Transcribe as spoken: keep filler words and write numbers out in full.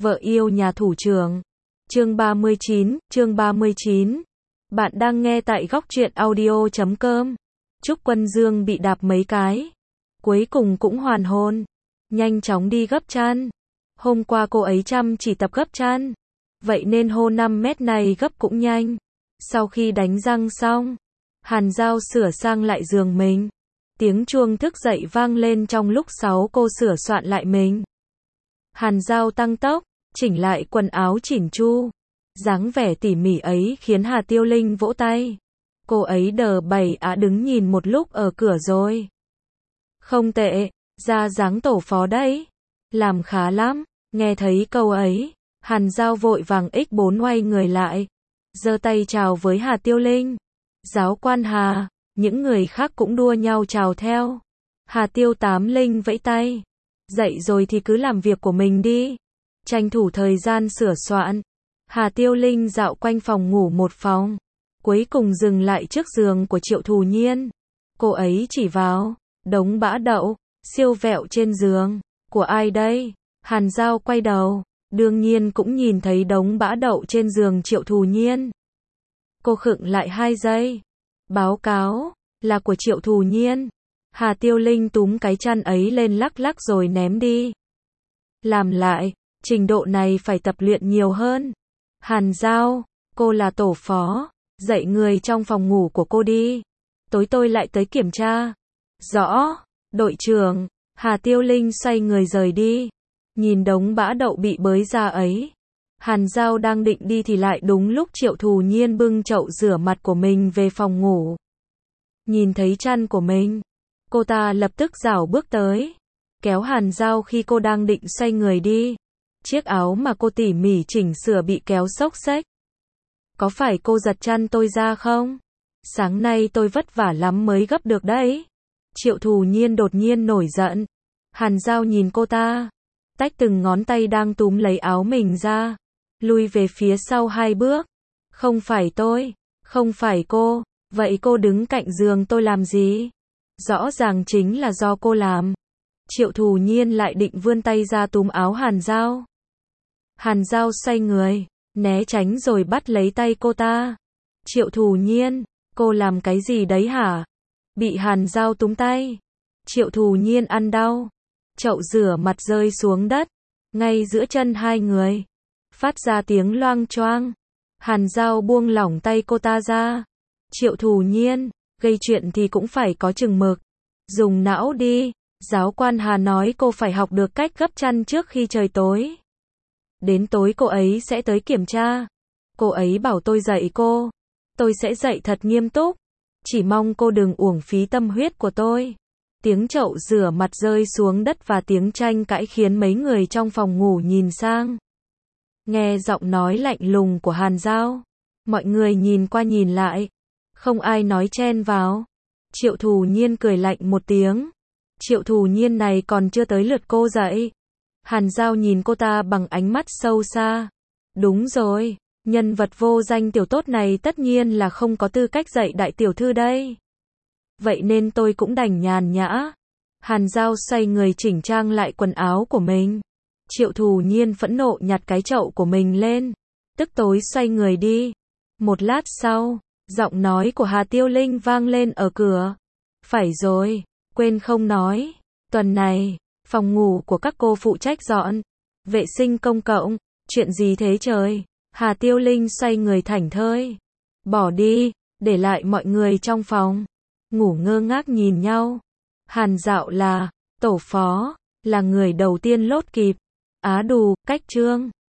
Vợ yêu nhà thủ trưởng. Chương ba mươi chín, chương ba mươi chín. Bạn đang nghe tại góc truyện audio chấm com. Trúc Quân Dương bị đạp mấy cái. Cuối cùng cũng hoàn hồn. Nhanh chóng đi gấp chăn. Hôm qua cô ấy chăm chỉ tập gấp chăn. Vậy nên hô năm mét này gấp cũng nhanh. Sau khi đánh răng xong, Hàn Giao sửa sang lại giường mình. Tiếng chuông thức dậy vang lên trong lúc sáu cô sửa soạn lại mình. Hàn Giao tăng tốc, chỉnh lại quần áo chỉn chu. Dáng vẻ tỉ mỉ ấy khiến Hà Tiêu Linh vỗ tay. Cô ấy đờ bảy á đứng nhìn một lúc ở cửa rồi. Không tệ, ra dáng tổ phó đấy. Làm khá lắm. Nghe thấy câu ấy, Hàn Giao vội vàng x bốn ngoay người lại. Giơ tay chào với Hà Tiêu Linh. Giáo quan Hà, những người khác cũng đua nhau chào theo. Hà Tiêu Tám Linh vẫy tay. Dậy rồi thì cứ làm việc của mình đi. Tranh thủ thời gian sửa soạn. Hà Tiêu Linh dạo quanh phòng ngủ một phòng. Cuối cùng dừng lại trước giường của Triệu Thù Nhiên. Cô ấy chỉ vào đống bã đậu, siêu vẹo trên giường. Của ai đây? Hàn Giao quay đầu. Đương nhiên cũng nhìn thấy đống bã đậu trên giường Triệu Thù Nhiên. Cô khựng lại hai giây. Báo cáo, là của Triệu Thù Nhiên. Hà Tiêu Linh túm cái chăn ấy lên lắc lắc rồi ném đi. Làm lại, trình độ này phải tập luyện nhiều hơn. Hàn Giao, cô là tổ phó, dạy người trong phòng ngủ của cô đi. Tối tôi lại tới kiểm tra. Rõ, đội trưởng. Hà Tiêu Linh xoay người rời đi. Nhìn đống bã đậu bị bới ra ấy. Hàn Giao đang định đi thì lại đúng lúc Triệu Thù Nhiên bưng chậu rửa mặt của mình về phòng ngủ. Nhìn thấy chăn của mình, cô ta lập tức rảo bước tới, kéo Hàn Giao khi cô đang định xoay người đi. Chiếc áo mà cô tỉ mỉ chỉnh sửa bị kéo xốc xếch. Có phải cô giật chăn tôi ra không? Sáng nay tôi vất vả lắm mới gấp được đấy. Triệu Thù Nhiên đột nhiên nổi giận. Hàn Giao nhìn cô ta, tách từng ngón tay đang túm lấy áo mình ra, lui về phía sau hai bước. Không phải tôi, không phải cô, vậy cô đứng cạnh giường tôi làm gì? Rõ ràng chính là do cô làm. Triệu Thù Nhiên lại định vươn tay ra túm áo Hàn Giao. Hàn Giao xoay người, né tránh rồi bắt lấy tay cô ta. Triệu Thù Nhiên, cô làm cái gì đấy hả? Bị Hàn Giao túm tay. Triệu Thù Nhiên ăn đau. Chậu rửa mặt rơi xuống đất, ngay giữa chân hai người. Phát ra tiếng loang choang. Hàn Giao buông lỏng tay cô ta ra. Triệu Thù Nhiên, gây chuyện thì cũng phải có chừng mực. Dùng não đi. Giáo quan Hà nói cô phải học được cách gấp chăn trước khi trời tối. Đến tối cô ấy sẽ tới kiểm tra. Cô ấy bảo tôi dạy cô. Tôi sẽ dạy thật nghiêm túc. Chỉ mong cô đừng uổng phí tâm huyết của tôi. Tiếng chậu rửa mặt rơi xuống đất và tiếng tranh cãi khiến mấy người trong phòng ngủ nhìn sang. Nghe giọng nói lạnh lùng của Hàn Giao, mọi người nhìn qua nhìn lại. Không ai nói chen vào. Triệu Thù Nhiên cười lạnh một tiếng. Triệu Thù Nhiên này còn chưa tới lượt cô dạy. Hàn Giao nhìn cô ta bằng ánh mắt sâu xa. Đúng rồi, nhân vật vô danh tiểu tốt này tất nhiên là không có tư cách dạy đại tiểu thư đây. Vậy nên tôi cũng đành nhàn nhã. Hàn Giao xoay người chỉnh trang lại quần áo của mình. Triệu Thù Nhiên phẫn nộ nhặt cái chậu của mình lên. Tức tối xoay người đi. Một lát sau, giọng nói của Hà Tiêu Linh vang lên ở cửa. Phải rồi, quên không nói. Tuần này, phòng ngủ của các cô phụ trách dọn vệ sinh công cộng. Chuyện gì thế trời? Hà Tiêu Linh xoay người thảnh thơi. Bỏ đi, để lại mọi người trong phòng ngủ ngơ ngác nhìn nhau. Hàn Dạo là tổ phó, là người đầu tiên lốt kịp. Á đù, cách trương.